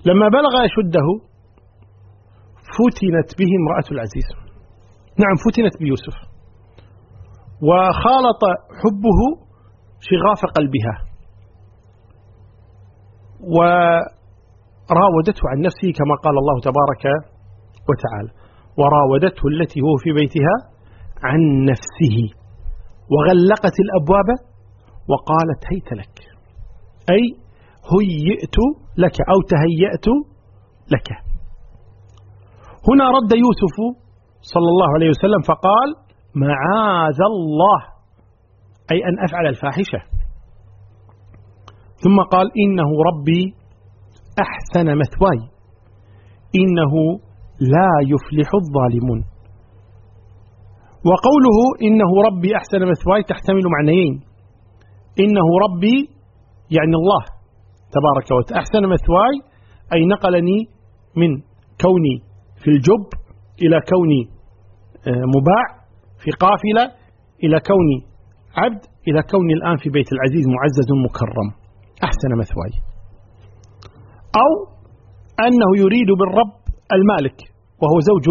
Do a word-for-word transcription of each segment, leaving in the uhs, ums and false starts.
لما بلغ أشده فتنت به امرأة العزيز، نعم فتنت بيوسف، وخالط حبه شغاف قلبها، وراودته عن نفسه كما قال الله تبارك وتعالى: وراودته التي هو في بيتها عن نفسه وغلقت الأبواب وقالت هيت لك، أي هيئت لك أو تهيأت لك. هنا رد يوسف صلى الله عليه وسلم فقال: معاذ الله، أي أن أفعل الفاحشة. ثم قال: إنه ربي أحسن مثواي إنه لا يفلح الظالمون. وقوله إنه ربي أحسن مثواي تحتمل معنيين: إنه ربي يعني الله تبارك وتعالى، أحسن مثواي أي نقلني من كوني في الجب إلى كوني مباع في قافلة، إلى كوني عبد، إلى كوني الآن في بيت العزيز معزز مكرم، أحسن مثواي. أو أنه يريد بالرب المالك وهو زوج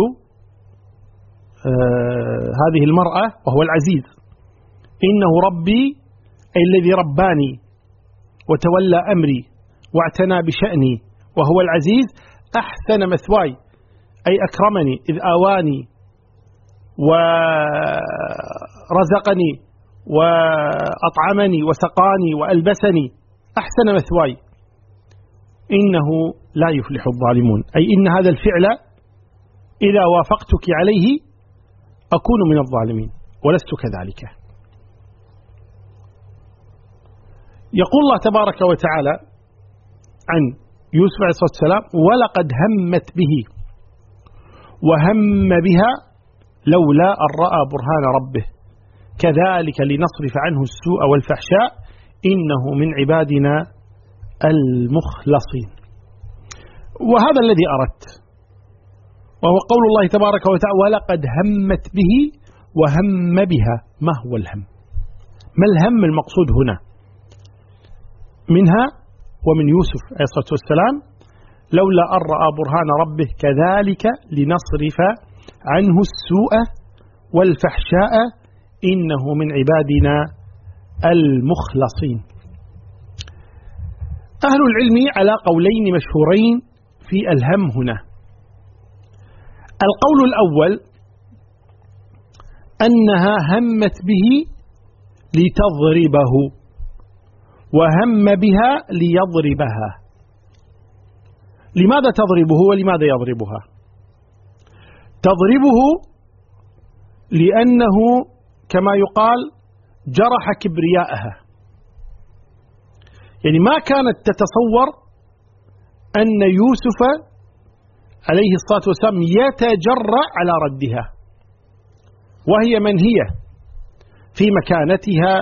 آه هذه المرأة وهو العزيز. إنه ربي أي الذي رباني وتولى أمري واعتنى بشأني وهو العزيز أحسن مثواي، أي أكرمني إذ آواني ورزقني وأطعمني وسقاني وألبسني، أحسن مثواي إنه لا يفلح الظالمون، أي إن هذا الفعل إذا وافقتك عليه أكون من الظالمين ولست كذلك. يقول الله تبارك وتعالى عن يوسف عليه الصلاة والسلام: ولقد همت به وهم بها لولا أن رأى برهان ربه كذلك لنصرف عنه السوء والفحشاء إنه من عبادنا المخلصين. وهذا الذي أردت، وهو قول الله تبارك وتعالى: ولقد همت به وهم بها. ما هو الهم؟ ما الهم المقصود هنا منها ومن يوسف عليه الصلاة والسلام؟ لولا أن رأى برهان ربه كذلك لنصرف عنه السوء والفحشاء إنه من عبادنا المخلصين. أهل العلم على قولين مشهورين في الهم هنا. القول الأول أنها همت به لتضربه وهم بها ليضربها. لماذا تضربه ولماذا يضربها؟ تضربه لأنه كما يقال جرح كبرياءها، يعني ما كانت تتصور أن يوسف عليه الصلاة والسلام يتجرأ على ردها، وهي من هي في مكانتها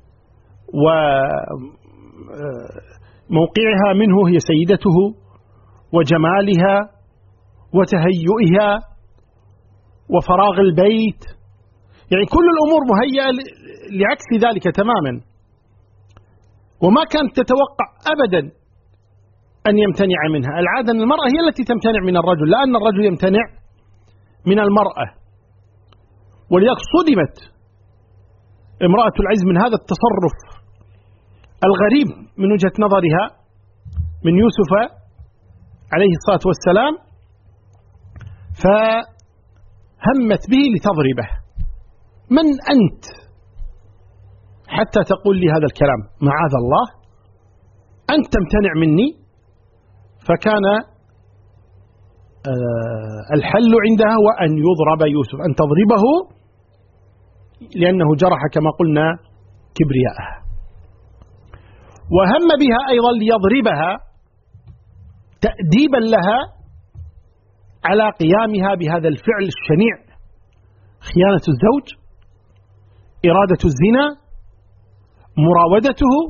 وموقعها منه، هي سيدته وجمالها وتهيئها وفراغ البيت، يعني كل الأمور مهيئة لعكس ذلك تماما. وما كانت تتوقع أبدا أن يمتنع منها. العادة أن المرأة هي التي تمتنع من الرجل، لا أن الرجل يمتنع من المرأة. ولذلك صدمت امرأة العزيز من هذا التصرف الغريب من وجهة نظرها من يوسف عليه الصلاة والسلام، فهمت به لتضربه. من أنت حتى تقول لي هذا الكلام؟ معاذ الله، أنت تمتنع مني. فكان الحل عندها وأن يضرب يوسف، أن تضربه لأنه جرح كما قلنا كبرياءها. وهم بها أيضا ليضربها تأديبا لها على قيامها بهذا الفعل الشنيع، خيانة الزوج، إرادة الزنا، مراودته،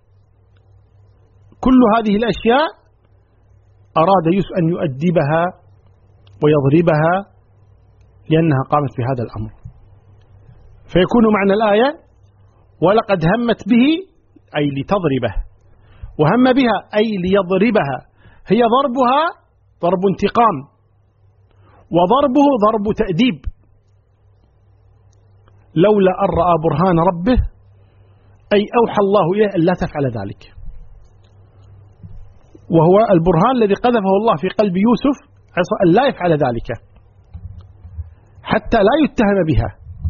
كل هذه الأشياء أراد يوسف أن يؤدبها ويضربها لأنها قامت بهذا الأمر. فيكون معنى الآية: ولقد همت به أي لتضربه، وهم بها أي ليضربها، هي ضربها ضرب انتقام، وضربه ضرب تأديب. لولا أن رأى برهان ربه أي أوحى الله إليه أن لا تفعل ذلك، وهو البرهان الذي قذفه الله في قلب يوسف أن لا يفعل ذلك حتى لا يتهم بها،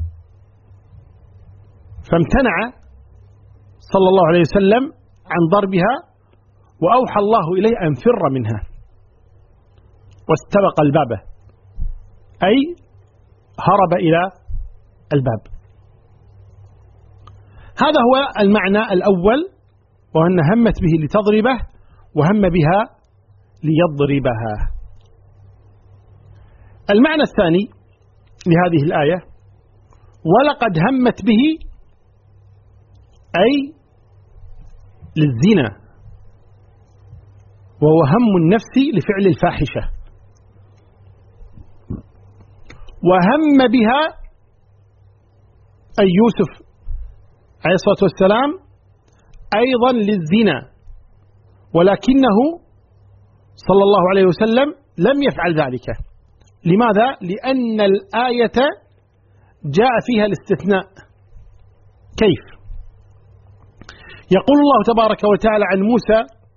فامتنع صلى الله عليه وسلم عن ضربها، وأوحى الله إليه أن فر منها واستبق الباب، أي هرب إلى الباب. هذا هو المعنى الأول، وأن همت به لتضربه وهم بها ليضربها. المعنى الثاني لهذه الآية: ولقد همت به، أي للزنا، وهو هم النفس لفعل الفاحشة. وهم بها أي يوسف عليه الصلاة والسلام أيضا للزنا، ولكنه صلى الله عليه وسلم لم يفعل ذلك. لماذا؟ لأن الآية جاء فيها الاستثناء. كيف؟ يقول الله تبارك وتعالى عن موسى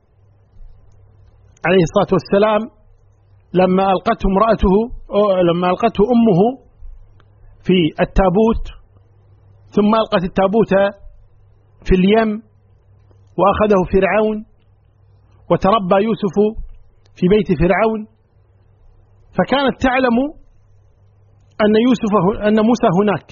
عليه الصلاة والسلام لما ألقته امرأته لما ألقته أمه في التابوت، ثم ألقت التابوت في اليم وأخذه فرعون، وتربى يوسف في بيت فرعون، فكانت تعلم أن يوسف أن موسى هناك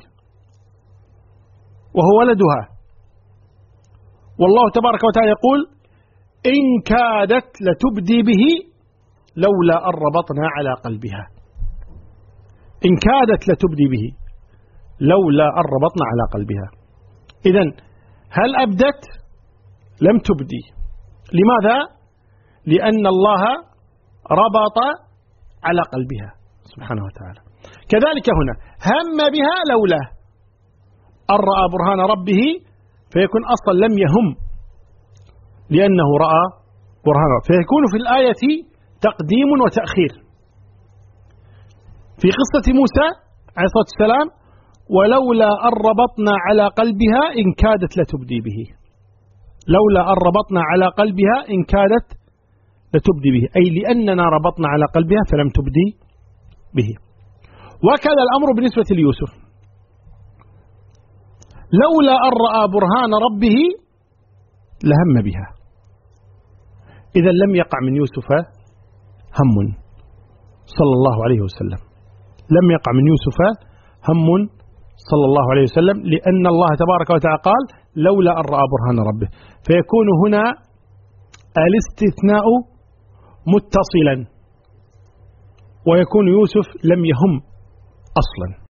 وهو ولدها، والله تبارك وتعالى يقول: إن كادت لتبدي به لولا أن ربطنا على قلبها. إن كادت لتبدي به لولا أن ربطنا على قلبها. إذن هل أبدت؟ لم تبدي. لماذا؟ لأن الله ربط على قلبها سبحانه وتعالى. كذلك هنا هم بها لولا أن رأى برهان ربه، فيكون أصلا لم يهم لأنه رأى برهان ربه، فيكون في الآية تقديم وتأخير. في قصة موسى عليه الصلاة والسلام: ولولا أن ربطنا على قلبها إن كادت لتبدي به. لولا أن ربطنا على قلبها إن كادت لتبدي به، أي لأننا ربطنا على قلبها فلم تبدي به. وكذا الأمر بالنسبة ليوسف: لولا أن رأى برهان ربه لهم بها. إذا لم يقع من يوسف هم صلى الله عليه وسلم، لم يقع من يوسف هم صلى الله عليه وسلم، لأن الله تبارك وتعالى قال: لولا أن رأى برهان ربه، فيكون هنا الاستثناء متصلا، ويكون يوسف لم يهم أصلا.